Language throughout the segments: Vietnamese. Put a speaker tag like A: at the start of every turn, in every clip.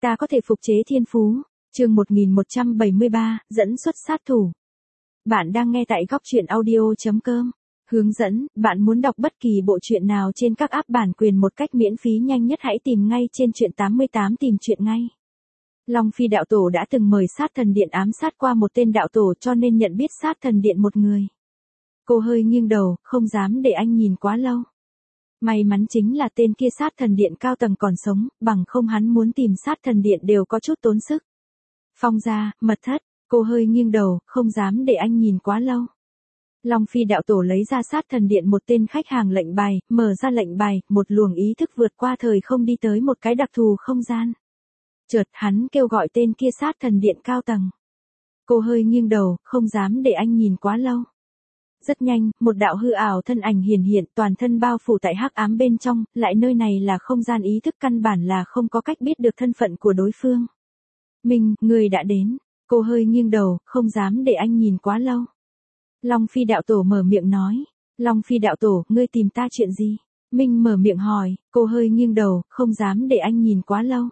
A: Ta có thể phục chế thiên phú. Chương 1173, dẫn xuất sát thủ. Bạn đang nghe tại góc truyện audio.com. Hướng dẫn, bạn muốn đọc bất kỳ bộ truyện nào trên các app bản quyền một cách miễn phí nhanh nhất hãy tìm ngay trên truyện 88 tìm truyện ngay. Long Phi đạo tổ đã từng mời sát thần điện ám sát qua một tên đạo tổ cho nên nhận biết sát thần điện một người. Cô hơi nghiêng đầu, không dám để anh nhìn quá lâu. May mắn chính là tên kia sát thần điện cao tầng còn sống, bằng không hắn muốn tìm sát thần điện đều có chút tốn sức. Phong gia, mật thất, cô hơi nghiêng đầu, không dám để anh nhìn quá lâu. Long Phi đạo tổ lấy ra sát thần điện một tên khách hàng lệnh bài, mở ra lệnh bài, một luồng ý thức vượt qua thời không đi tới một cái đặc thù không gian. Chợt hắn kêu gọi tên kia sát thần điện cao tầng. Cô hơi nghiêng đầu, không dám để anh nhìn quá lâu. Rất nhanh, một đạo hư ảo thân ảnh hiển hiện toàn thân bao phủ tại hắc ám bên trong, lại nơi này là không gian ý thức căn bản là không có cách biết được thân phận của đối phương. Minh, người đã đến. Cô hơi nghiêng đầu, không dám để anh nhìn quá lâu. Long Phi đạo tổ mở miệng nói. Long Phi đạo tổ, ngươi tìm ta chuyện gì? Minh mở miệng hỏi, cô hơi nghiêng đầu, không dám để anh nhìn quá lâu.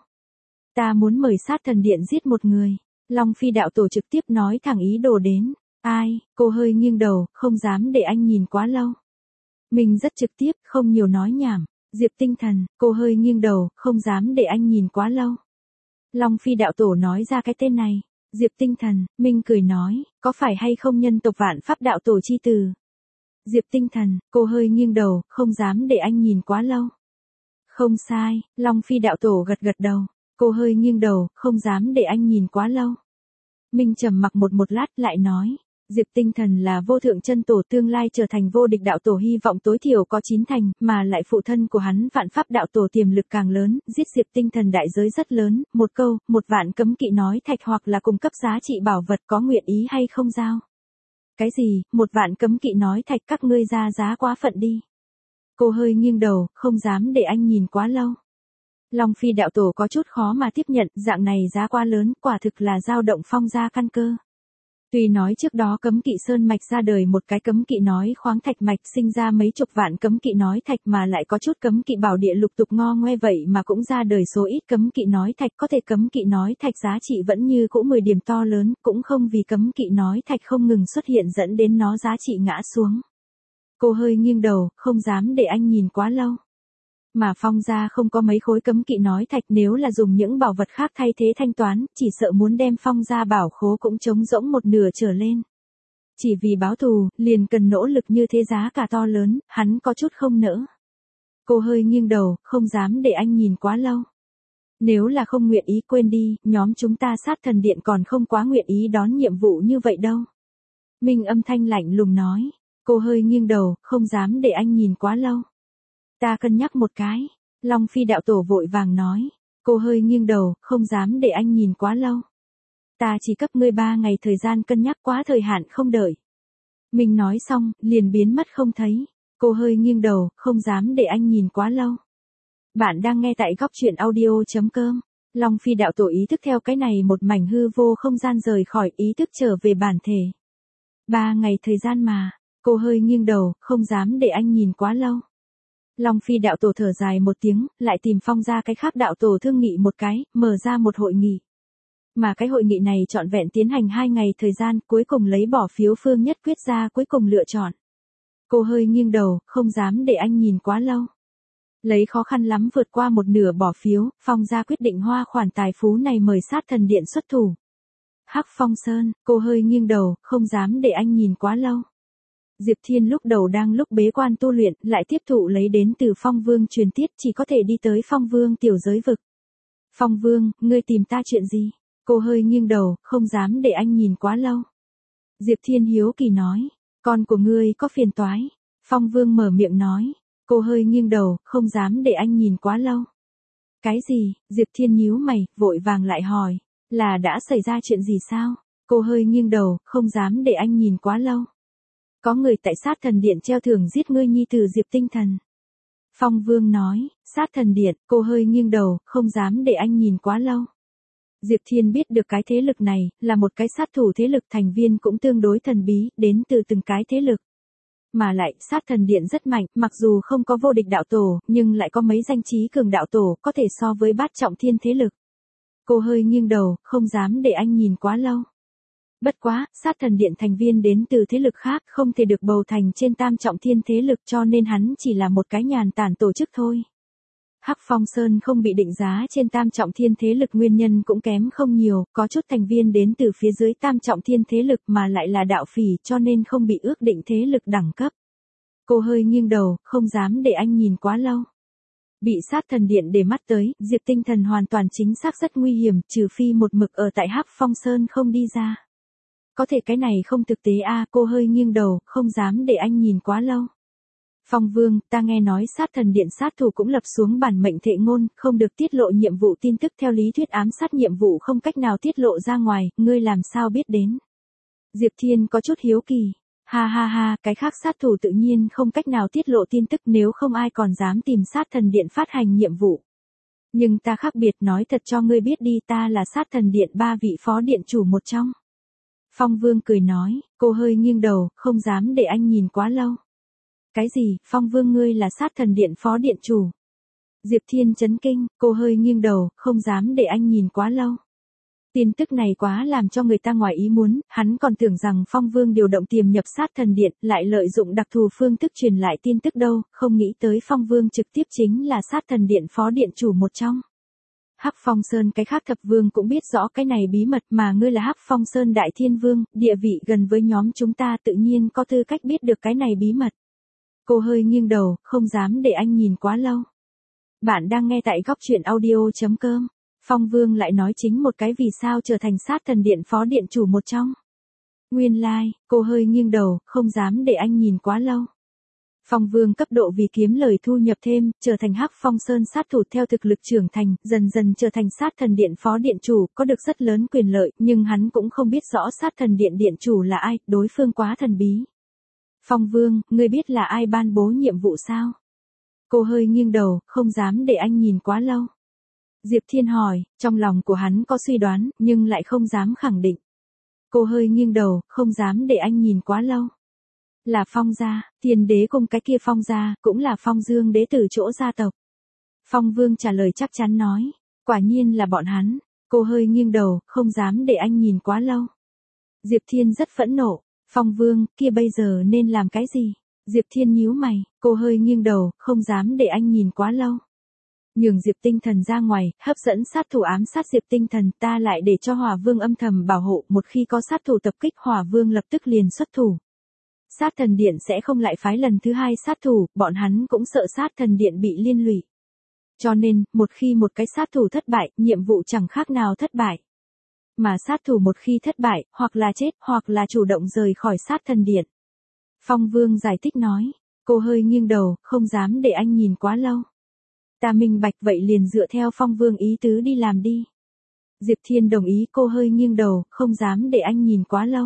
A: Ta muốn mời sát thần điện giết một người. Long Phi đạo tổ trực tiếp nói thẳng ý đồ đến. Ai? Cô hơi nghiêng đầu, không dám để anh nhìn quá lâu. Mình rất trực tiếp, không nhiều nói nhảm. Diệp Tinh Thần, cô hơi nghiêng đầu, không dám để anh nhìn quá lâu. Long Phi đạo tổ nói ra cái tên này. Diệp Tinh Thần, Minh cười nói, có phải hay không nhân tộc Vạn Pháp đạo tổ chi từ? Diệp Tinh Thần, cô hơi nghiêng đầu, không dám để anh nhìn quá lâu. Không sai, Long Phi đạo tổ gật gật đầu. Cô hơi nghiêng đầu, không dám để anh nhìn quá lâu. Minh trầm mặc một lát lại nói. Diệp Tinh Thần là vô thượng chân tổ tương lai trở thành vô địch đạo tổ hy vọng tối thiểu có 9 thành, mà lại phụ thân của hắn Vạn Pháp đạo tổ tiềm lực càng lớn, giết Diệp Tinh Thần đại giới rất lớn, một câu, 1.000 cấm kỵ nói thạch hoặc là cung cấp giá trị bảo vật có nguyện ý hay không giao. Cái gì, 1.000 cấm kỵ nói thạch các ngươi ra giá quá phận đi. Cô hơi nghiêng đầu, không dám để anh nhìn quá lâu. Long Phi đạo tổ có chút khó mà tiếp nhận, dạng này giá quá lớn, quả thực là dao động phong gia căn cơ. Tuy nói trước đó cấm kỵ sơn mạch ra đời một cái cấm kỵ nói khoáng thạch mạch sinh ra mấy chục vạn cấm kỵ nói thạch mà lại có chút cấm kỵ bảo địa lục tục ngo ngoe vậy mà cũng ra đời số ít cấm kỵ nói thạch có thể cấm kỵ nói thạch giá trị vẫn như cũ 10 điểm to lớn, cũng không vì cấm kỵ nói thạch không ngừng xuất hiện dẫn đến nó giá trị ngã xuống. Cô hơi nghiêng đầu, không dám để anh nhìn quá lâu. Mà phong gia không có mấy khối cấm kỵ nói thạch nếu là dùng những bảo vật khác thay thế thanh toán, chỉ sợ muốn đem phong gia bảo khố cũng trống rỗng một nửa trở lên. Chỉ vì báo thù, liền cần nỗ lực như thế giá cả to lớn, hắn có chút không nỡ. Cô hơi nghiêng đầu, không dám để anh nhìn quá lâu. Nếu là không nguyện ý quên đi, nhóm chúng ta sát thần điện còn không quá nguyện ý đón nhiệm vụ như vậy đâu. Minh âm thanh lạnh lùng nói. Cô hơi nghiêng đầu, không dám để anh nhìn quá lâu. Ta cân nhắc một cái. Long Phi đạo tổ vội vàng nói. Cô hơi nghiêng đầu, không dám để anh nhìn quá lâu. Ta chỉ cấp ngươi 3 ngày thời gian cân nhắc quá thời hạn không đợi. Mình nói xong, liền biến mất không thấy. Cô hơi nghiêng đầu, không dám để anh nhìn quá lâu. Bạn đang nghe tại góc truyện audio.com. Long Phi đạo tổ ý thức theo cái này một mảnh hư vô không gian rời khỏi ý thức trở về bản thể. 3 ngày thời gian mà. Cô hơi nghiêng đầu, không dám để anh nhìn quá lâu. Long Phi đạo tổ thở dài một tiếng, lại tìm phong ra cái khác đạo tổ thương nghị một cái, mở ra một hội nghị. Mà cái hội nghị này trọn vẹn tiến hành 2 ngày thời gian, cuối cùng lấy bỏ phiếu phương nhất quyết ra cuối cùng lựa chọn. Cô hơi nghiêng đầu, không dám để anh nhìn quá lâu. Lấy khó khăn lắm vượt qua một nửa bỏ phiếu, phong ra quyết định hoa khoản tài phú này mời sát thần điện xuất thủ. Hắc Phong Sơn, cô hơi nghiêng đầu, không dám để anh nhìn quá lâu. Diệp Thiên lúc đầu đang lúc bế quan tu luyện, lại tiếp thụ lấy đến từ Phong Vương truyền tiết chỉ có thể đi tới Phong Vương tiểu giới vực. Phong Vương, ngươi tìm ta chuyện gì? Cô hơi nghiêng đầu, không dám để anh nhìn quá lâu. Diệp Thiên hiếu kỳ nói, con của ngươi có phiền toái. Phong Vương mở miệng nói, cô hơi nghiêng đầu, không dám để anh nhìn quá lâu. Cái gì? Diệp Thiên nhíu mày, vội vàng lại hỏi, là đã xảy ra chuyện gì sao? Cô hơi nghiêng đầu, không dám để anh nhìn quá lâu. Có người tại sát thần điện treo thưởng giết ngươi nhi tử Diệp Tinh Thần. Phong Vương nói, sát thần điện, cô hơi nghiêng đầu, không dám để anh nhìn quá lâu. Diệp Thiên biết được cái thế lực này, là một cái sát thủ thế lực thành viên cũng tương đối thần bí, đến từ từng cái thế lực. Mà lại, sát thần điện rất mạnh, mặc dù không có vô địch đạo tổ, nhưng lại có mấy danh trí cường đạo tổ, có thể so với bát trọng thiên thế lực. Cô hơi nghiêng đầu, không dám để anh nhìn quá lâu. Bất quá, sát thần điện thành viên đến từ thế lực khác không thể được bầu thành trên tam trọng thiên thế lực cho nên hắn chỉ là một cái nhàn tản tổ chức thôi. Hắc Phong Sơn không bị định giá trên tam trọng thiên thế lực nguyên nhân cũng kém không nhiều, có chút thành viên đến từ phía dưới tam trọng thiên thế lực mà lại là đạo phỉ cho nên không bị ước định thế lực đẳng cấp. Cô hơi nghiêng đầu, không dám để anh nhìn quá lâu. Bị sát thần điện để mắt tới, Diệp Tinh Thần hoàn toàn chính xác rất nguy hiểm, trừ phi một mực ở tại Hắc Phong Sơn không đi ra. Có thể cái này không thực tế a, cô hơi nghiêng đầu, không dám để anh nhìn quá lâu. Phong Vương, ta nghe nói sát thần điện sát thủ cũng lập xuống bản mệnh thệ ngôn, không được tiết lộ nhiệm vụ tin tức theo lý thuyết ám sát nhiệm vụ không cách nào tiết lộ ra ngoài, ngươi làm sao biết đến? Diệp Thiên có chút hiếu kỳ. Ha ha ha, cái khác sát thủ tự nhiên không cách nào tiết lộ tin tức nếu không ai còn dám tìm sát thần điện phát hành nhiệm vụ. Nhưng ta khác biệt nói thật cho ngươi biết đi ta là sát thần điện 3 vị phó điện chủ một trong. Phong Vương cười nói, cô hơi nghiêng đầu, không dám để anh nhìn quá lâu. Cái gì, Phong Vương ngươi là sát thần điện phó điện chủ? Diệp Thiên chấn kinh, cô hơi nghiêng đầu, không dám để anh nhìn quá lâu. Tin tức này quá làm cho người ta ngoài ý muốn, hắn còn tưởng rằng Phong Vương điều động tiềm nhập sát thần điện, lại lợi dụng đặc thù phương thức truyền lại tin tức đâu, không nghĩ tới Phong Vương trực tiếp chính là sát thần điện phó điện chủ một trong. Hắc Phong Sơn cái khác thập vương cũng biết rõ cái này bí mật mà ngươi là Hắc Phong Sơn đại thiên vương, địa vị gần với nhóm chúng ta tự nhiên có tư cách biết được cái này bí mật. Cô hơi nghiêng đầu, không dám để anh nhìn quá lâu. Bạn đang nghe tại góc truyện audio.com. Phong Vương lại nói chính một cái vì sao trở thành sát thần điện phó điện chủ một trong. Nguyên lai, cô hơi nghiêng đầu, không dám để anh nhìn quá lâu. Phong Vương cấp độ vì kiếm lời thu nhập thêm, trở thành Hắc Phong Sơn sát thủ theo thực lực trưởng thành, dần dần trở thành sát thần điện phó điện chủ, có được rất lớn quyền lợi, nhưng hắn cũng không biết rõ sát thần điện điện chủ là ai, đối phương quá thần bí. Phong Vương, ngươi biết là ai ban bố nhiệm vụ sao? Cô hơi nghiêng đầu, không dám để anh nhìn quá lâu. Diệp Thiên hỏi, trong lòng của hắn có suy đoán, nhưng lại không dám khẳng định. Cô hơi nghiêng đầu, không dám để anh nhìn quá lâu. Là Phong gia, Thiên đế cung cái kia Phong gia, cũng là Phong Dương đế tử chỗ gia tộc. Phong Vương trả lời chắc chắn nói, quả nhiên là bọn hắn. Cô hơi nghiêng đầu, không dám để anh nhìn quá lâu. Diệp Thiên rất phẫn nộ, Phong Vương, kia bây giờ nên làm cái gì? Diệp Thiên nhíu mày, cô hơi nghiêng đầu, không dám để anh nhìn quá lâu. Nhường Diệp Tinh Thần ra ngoài, hấp dẫn sát thủ ám sát Diệp Tinh Thần, ta lại để cho Hỏa Vương âm thầm bảo hộ, một khi có sát thủ tập kích Hỏa Vương lập tức liền xuất thủ. Sát thần điện sẽ không lại phái lần thứ hai sát thủ, bọn hắn cũng sợ sát thần điện bị liên lụy. Cho nên, một khi một cái sát thủ thất bại, nhiệm vụ chẳng khác nào thất bại. Mà sát thủ một khi thất bại, hoặc là chết, hoặc là chủ động rời khỏi sát thần điện. Phong Vương giải thích nói, cô hơi nghiêng đầu, không dám để anh nhìn quá lâu. Ta minh bạch vậy liền dựa theo Phong Vương ý tứ đi làm đi. Diệp Thiên đồng ý, cô hơi nghiêng đầu, không dám để anh nhìn quá lâu.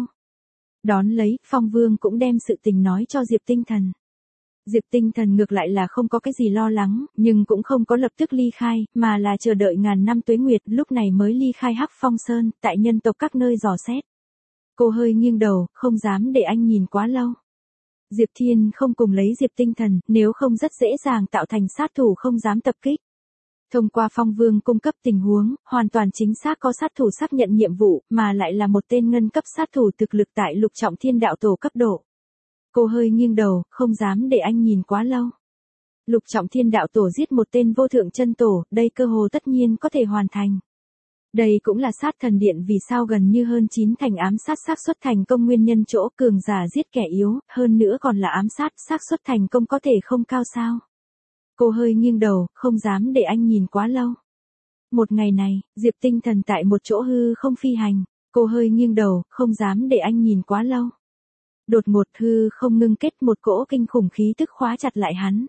A: Đón lấy, Phong Vương cũng đem sự tình nói cho Diệp Tinh Thần. Diệp Tinh Thần ngược lại là không có cái gì lo lắng, nhưng cũng không có lập tức ly khai, mà là chờ đợi ngàn năm tuế nguyệt lúc này mới ly khai Hắc Phong Sơn, tại nhân tộc các nơi dò xét. Cô hơi nghiêng đầu, không dám để anh nhìn quá lâu. Diệp Thiên không cùng lấy Diệp Tinh Thần, nếu không rất dễ dàng tạo thành sát thủ không dám tập kích. Thông qua Phong Vương cung cấp tình huống, hoàn toàn chính xác có sát thủ xác nhận nhiệm vụ, mà lại là một tên ngân cấp sát thủ thực lực tại Lục Trọng Thiên đạo tổ cấp độ. Cô hơi nghiêng đầu, không dám để anh nhìn quá lâu. Lục Trọng Thiên đạo tổ giết một tên vô thượng chân tổ, đây cơ hồ tất nhiên có thể hoàn thành. Đây cũng là sát thần điện vì sao gần như hơn 9 thành ám sát xác suất thành công nguyên nhân chỗ cường giả giết kẻ yếu, hơn nữa còn là ám sát xác suất thành công có thể không cao sao. Cô hơi nghiêng đầu, không dám để anh nhìn quá lâu. Một ngày này, Diệp Tinh Thần tại một chỗ hư không phi hành, cô hơi nghiêng đầu, không dám để anh nhìn quá lâu. Đột ngột hư không ngưng kết một cỗ kinh khủng khí tức khóa chặt lại hắn.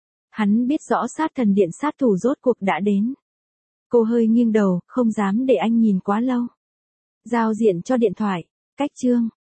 A: Hắn biết rõ sát thần điện sát thủ rốt cuộc đã đến. Cô hơi nghiêng đầu, không dám để anh nhìn quá lâu. Giao diện cho điện thoại, cách chương.